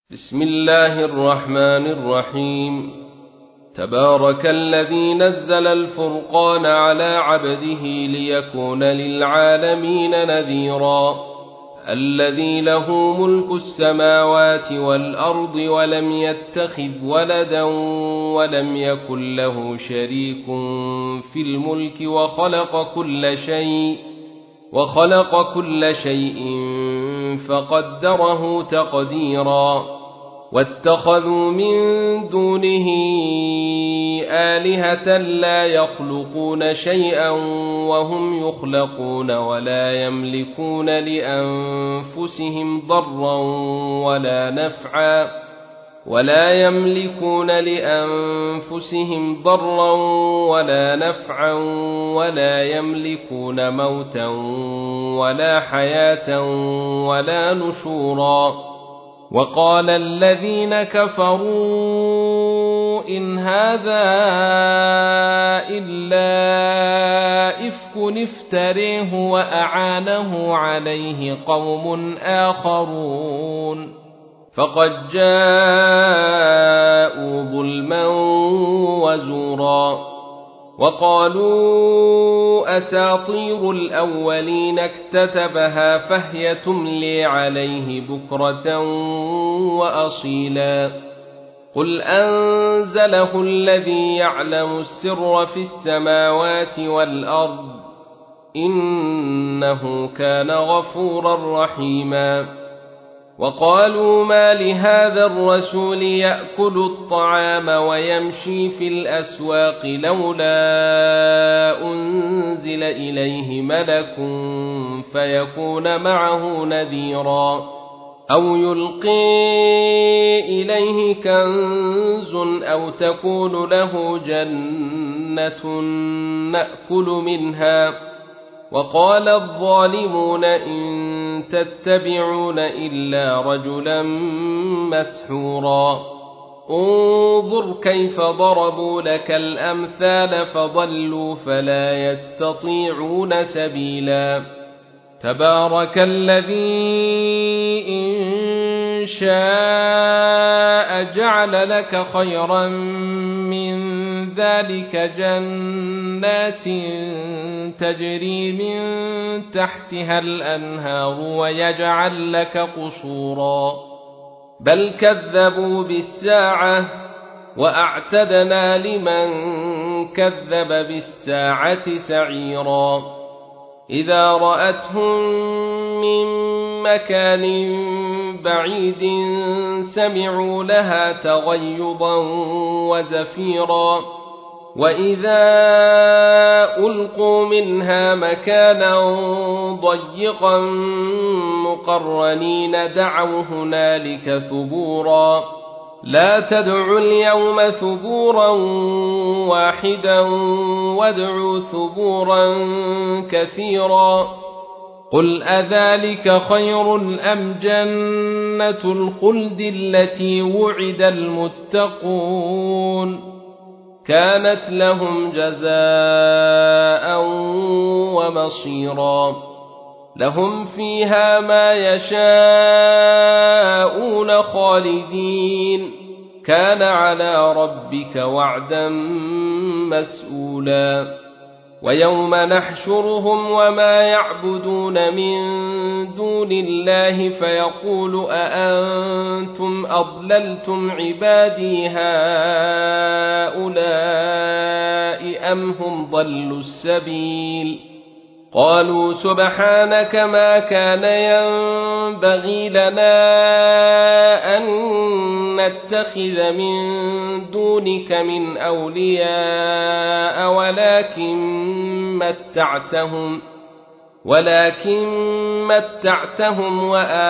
بسم الله الرحمن الرحيم. تبارك الذي نزل الفرقان على عبده ليكون للعالمين نذيرا. الذي له ملك السماوات والأرض ولم يتخذ ولدا ولم يكن له شريك في الملك وخلق كل شيء فقدره تقديرا. واتخذوا من دونه آلهة لا يخلقون شيئا وهم يخلقون ولا يملكون لأنفسهم ضرا ولا نفعا ولا يملكون موتا ولا حياة ولا نشورا. وقال الذين كفروا إن هذا إلا إفك افتريه وأعانه عليه قوم آخرون فقد جاءوا ظلما وزورا. وقالوا أساطير الأولين اكتتبها فهي تملي عليه بكرة وأصيلا. قل أنزله الذي يعلم السر في السماوات والأرض إنه كان غفورا رحيما. وقالوا ما لهذا الرسول يأكل الطعام ويمشي في الأسواق لولا أنزل إليه ملك فيكون معه نذيرا أو يلقي إليه كنز أو تكون له جنة نأكل منها. وقال الظالمون إن تتبعون إلا رجلا مسحورا. انظر كيف ضربوا لك الأمثال فضلوا فلا يستطيعون سبيلا. تبارك الذي إن شاء جعل لك خيرا من ذلك جنات تجري من تحتها الأنهار ويجعل لك قصورا بل كذبوا بالساعة وأعتدنا لمن كذب بالساعة سعيرا. إذا رأتهم من مكان بعيد سمعوا لها تغيظا وزفيرا. وإذا ألقوا منها مكانا ضيقا مقرنين دعوا هنالك ثبورا. لا تدعوا اليوم ثبورا واحدا وادعوا ثبورا كثيرا. قل أذلك خير أم جنة الخلد التي وعد المتقون كانت لهم جزاء ومصيرا. لهم فيها ما يشاءون خالدين كان على ربك وعدا مسئولا. ويوم نحشرهم وما يعبدون من دون الله فيقول أأنتم أضللتم عبادي هؤلاء أم هم ضلوا السبيل. قالوا سبحانك ما كان ينبغي لنا أن نتخذ من دونك من أولياء ولكن متعتهم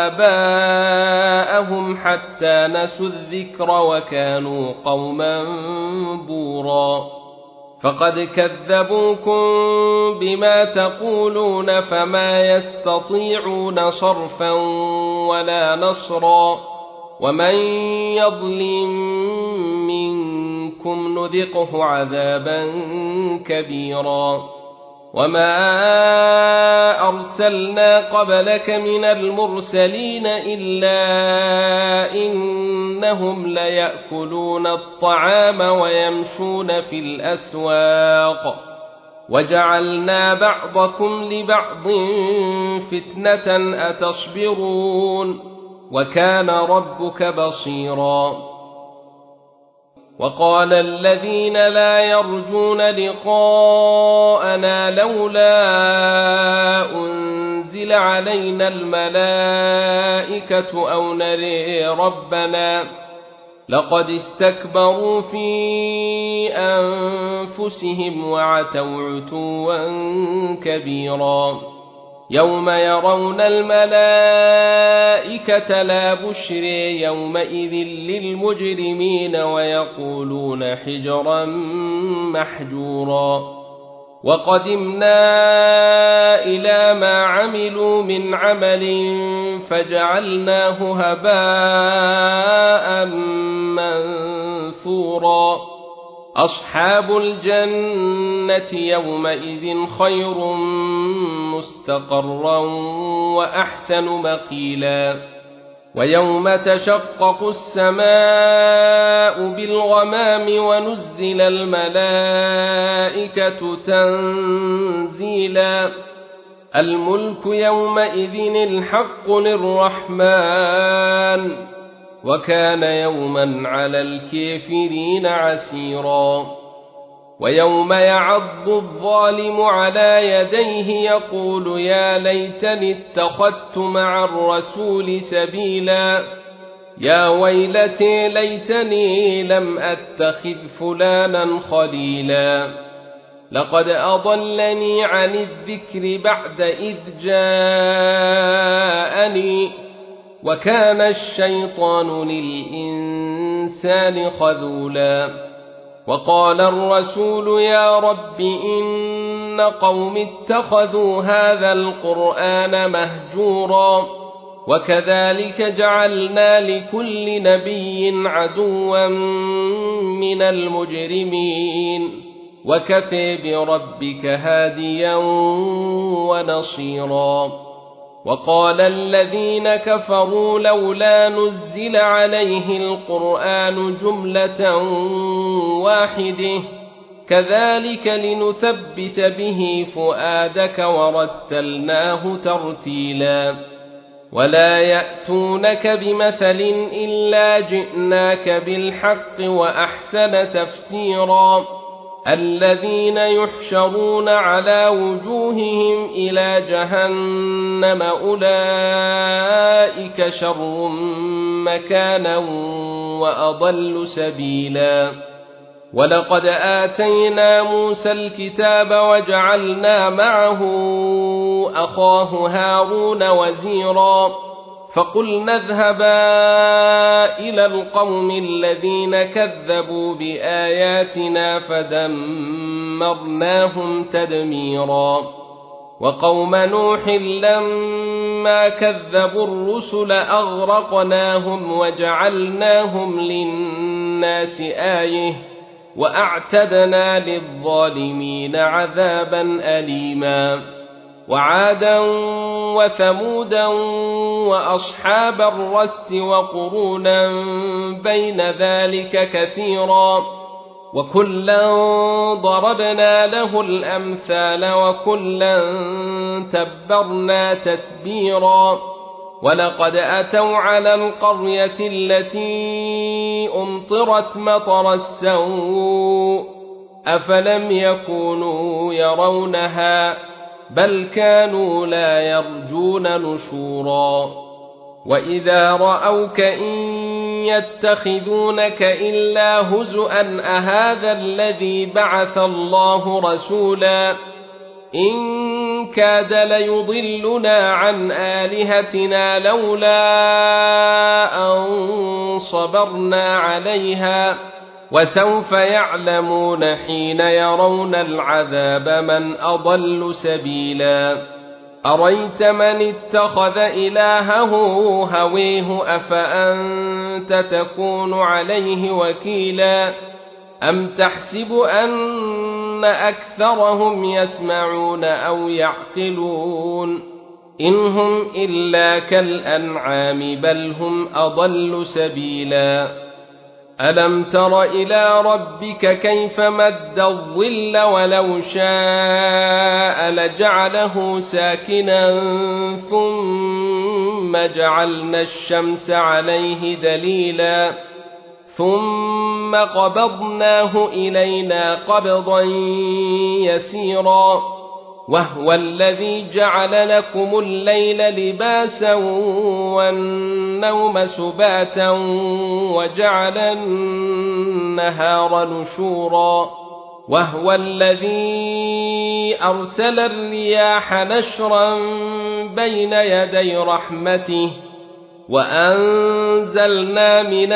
وآباءهم حتى نسوا الذكر وكانوا قوما بورا. فقد كذبوكم بما تقولون فما يستطيعون صرفا ولا نصرا. ومن يظلم منكم نذقه عذابا كبيرا. وما أرسلنا قبلك من المرسلين إلا إن إنهم ليأكلون الطعام ويمشون في الأسواق وجعلنا بعضكم لبعض فتنة أتصبرون وكان ربك بصيرا. وقال الذين لا يرجون لقاءنا لولا أنزل علينا الملائكة أو نري ربنا لقد استكبروا في أنفسهم وعتوا عتوا كبيرا. يوم يرون الملائكة لا بشر يومئذ للمجرمين ويقولون حجرا محجورا. وقدمنا إلى ما عملوا من عمل فجعلناه هباء منثورا. أصحاب الجنة يومئذ خير مستقرا وأحسن مقيلا. ويوم تشقق السماء بالغمام ونزل الملائكة تنزيلا. الملك يومئذ الحق للرحمن وكان يوما على الكافرين عسيرا. ويوم يعض الظالم على يديه يقول يا ليتني اتخذت مع الرسول سبيلا. يا ويلتي ليتني لم أتخذ فلانا خليلا. لقد أضلني عن الذكر بعد إذ جاءني وكان الشيطان للإنسان خذولا. وقال الرسول يا رب إن قوم اتخذوا هذا القرآن مهجورا. وكذلك جعلنا لكل نبي عدوا من المجرمين وكفى بربك هاديا ونصيرا. وقال الذين كفروا لولا نزل عليه القرآن جملة واحدة كذلك لنثبت به فؤادك ورتلناه ترتيلا. ولا يأتونك بمثل إلا جئناك بالحق وأحسن تفسيرا. الذين يحشرون على وجوههم إلى جهنم أولئك شر مكانا وأضل سبيلا. ولقد آتينا موسى الكتاب وجعلنا معه أخاه هارون وزيرا. فقلنا اذهبا إلى القوم الذين كذبوا بآياتنا فدمرناهم تدميرا. وقوم نوح لما كذبوا الرسل أغرقناهم وجعلناهم للناس آية وأعتدنا للظالمين عذابا أليما. وعادا وثمودا وأصحاب الرس وقرونا بين ذلك كثيرا. وكلا ضربنا له الأمثال وكلا تبرنا تتبيرا. ولقد أتوا على القرية التي أمطرت مطر السوء أفلم يكونوا يرونها بل كانوا لا يرجون نشورا. وإذا رأوك إن يتخذونك إلا هزؤا أهذا الذي بعث الله رسولا إن كاد ليضلنا عن آلهتنا لولا أن صبرنا عليها وسوف يعلمون حين يرون العذاب من أضل سبيلا. أريت من اتخذ إلهه هويه أفأنت تكون عليه وكيلا. أم تحسب أن أكثرهم يسمعون أو يعقلون إن هم إلا كالأنعام بل هم أضل سبيلا ألم تر إلى ربك كيف مد الظل ولو شاء لجعله ساكنا ثم جعلنا الشمس عليه دليلا ثم قبضناه إلينا قبضا يسيرا وهو الذي جعل لكم الليل لباسا والنوم سباتا وجعل النهار نشورا وهو الذي أرسل الرياح نشرا بين يدي رحمته وأنزلنا من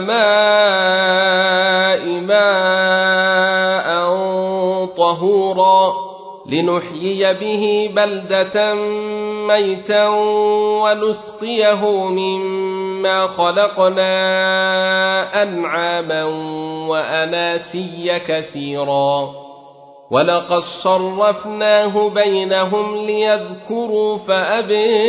السماء ماء طهورا لنحيي به بلدة ميتا ونسقيه مما خلقنا أنعاما وأناسيا كثيرا ولقد صرفناه بينهم ليذكروا فأبى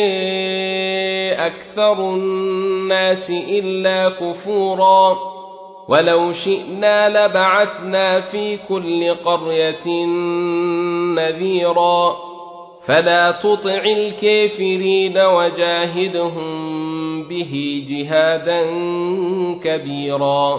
أكثر الناس إلا كفورا ولو شئنا لبعثنا في كل قرية نذيرا فلا تطع الكافرين وجاهدهم به جهادا كبيرا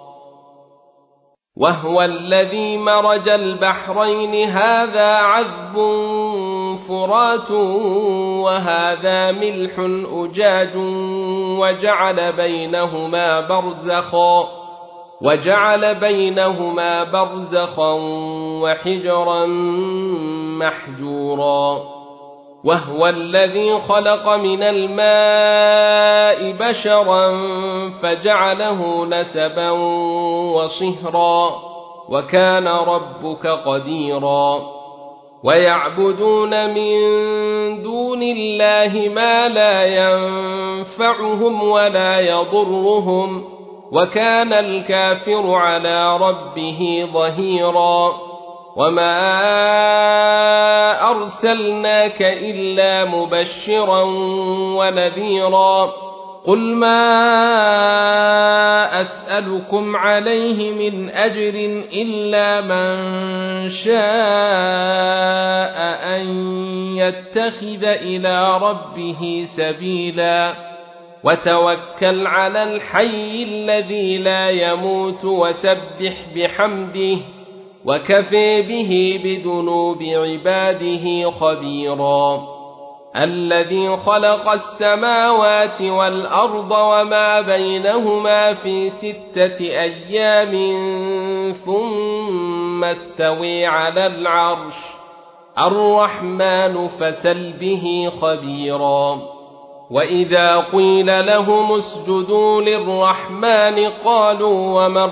وهو الذي مرج البحرين هذا عذب فرات وهذا ملح أجاج وجعل بينهما برزخا وحجرا محجورا وهو الذي خلق من الماء بشرا فجعله نسبا وصهرا وكان ربك قديرا ويعبدون من دون الله ما لا ينفعهم ولا يضرهم وكان الكافر على ربه ظهيرا وما أرسلناك إلا مبشرا ونذيرا قل ما أسألكم عليه من أجر إلا من شاء أن يتخذ إلى ربه سبيلا وتوكل على الحي الذي لا يموت وسبح بحمده وكفى به بذنوب عباده خبيرا الذي خلق السماوات والأرض وما بينهما في 6 أيام ثم استوى على العرش الرحمن فسل به خبيرا وإذا قيل لهم اسجدوا للرحمن قالوا وما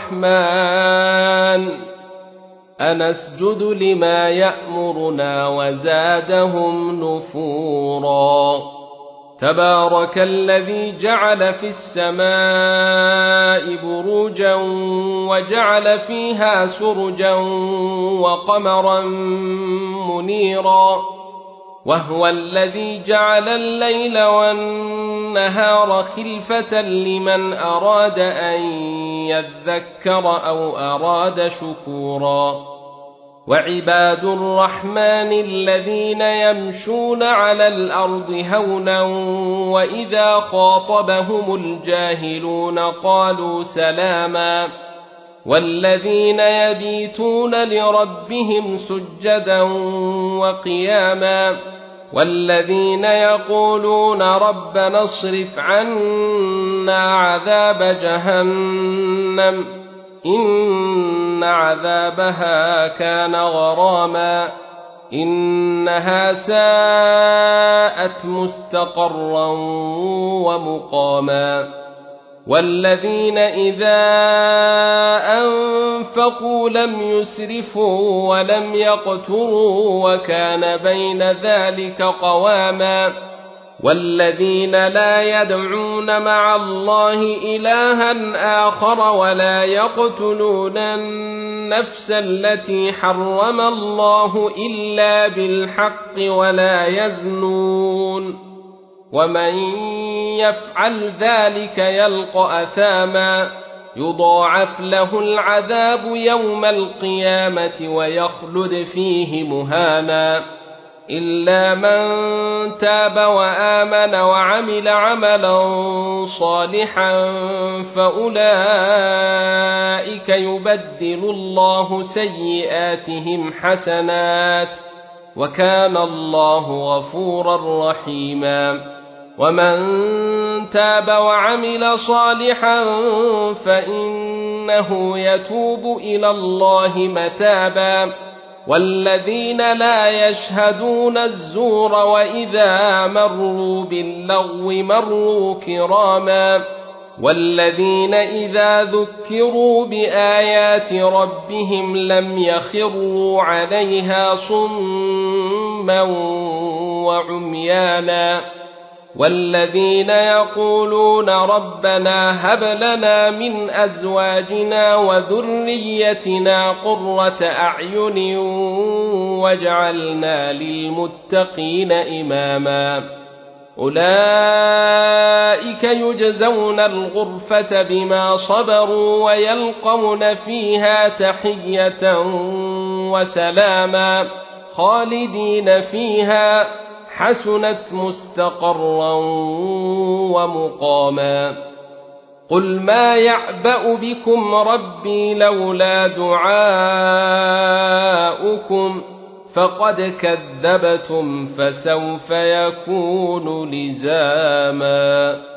الرحمن أنسجد لما يأمرنا وزادهم نفورا تبارك الذي جعل في السماء بروجا وجعل فيها سرجا وقمرا منيرا وهو الذي جعل الليل والنهار خلفة لمن أراد أن يذكر أو أراد شكورا وعباد الرحمن الذين يمشون على الأرض هونا وإذا خاطبهم الجاهلون قالوا سلاما والذين يبيتون لربهم سجدا وقياما والذين يقولون ربنا اصرف عنا عذاب جهنم إن عذابها كان غراما إنها ساءت مستقرا ومقاما والذين إذا أنفقوا لم يسرفوا ولم يقتروا وكان بين ذلك قواما والذين لا يدعون مع الله إلها آخر ولا يقتلون النفس التي حرم الله إلا بالحق ولا يزنون ومن يفعل ذلك يلقى أثاما يضاعف له العذاب يوم القيامة ويخلد فيه مهانا إلا من تاب وآمن وعمل عملا صالحا فأولئك يبدل الله سيئاتهم حسنات وكان الله غفورا رحيما ومن تاب وعمل صالحا فإنه يتوب إلى الله متابا والذين لا يشهدون الزور وإذا مروا باللغو مروا كراما والذين إذا ذكروا بآيات ربهم لم يخروا عليها صما وعميانا والذين يقولون ربنا هب لنا من أزواجنا وذريتنا قرة أعين واجعلنا للمتقين إماما أولئك يجزون الغرفة بما صبروا ويلقون فيها تحية وسلاما خالدين فيها حسنت مستقرا ومقاما قل ما يعبأ بكم ربي لولا دعاؤكم فقد كذبتم فسوف يكون لزاما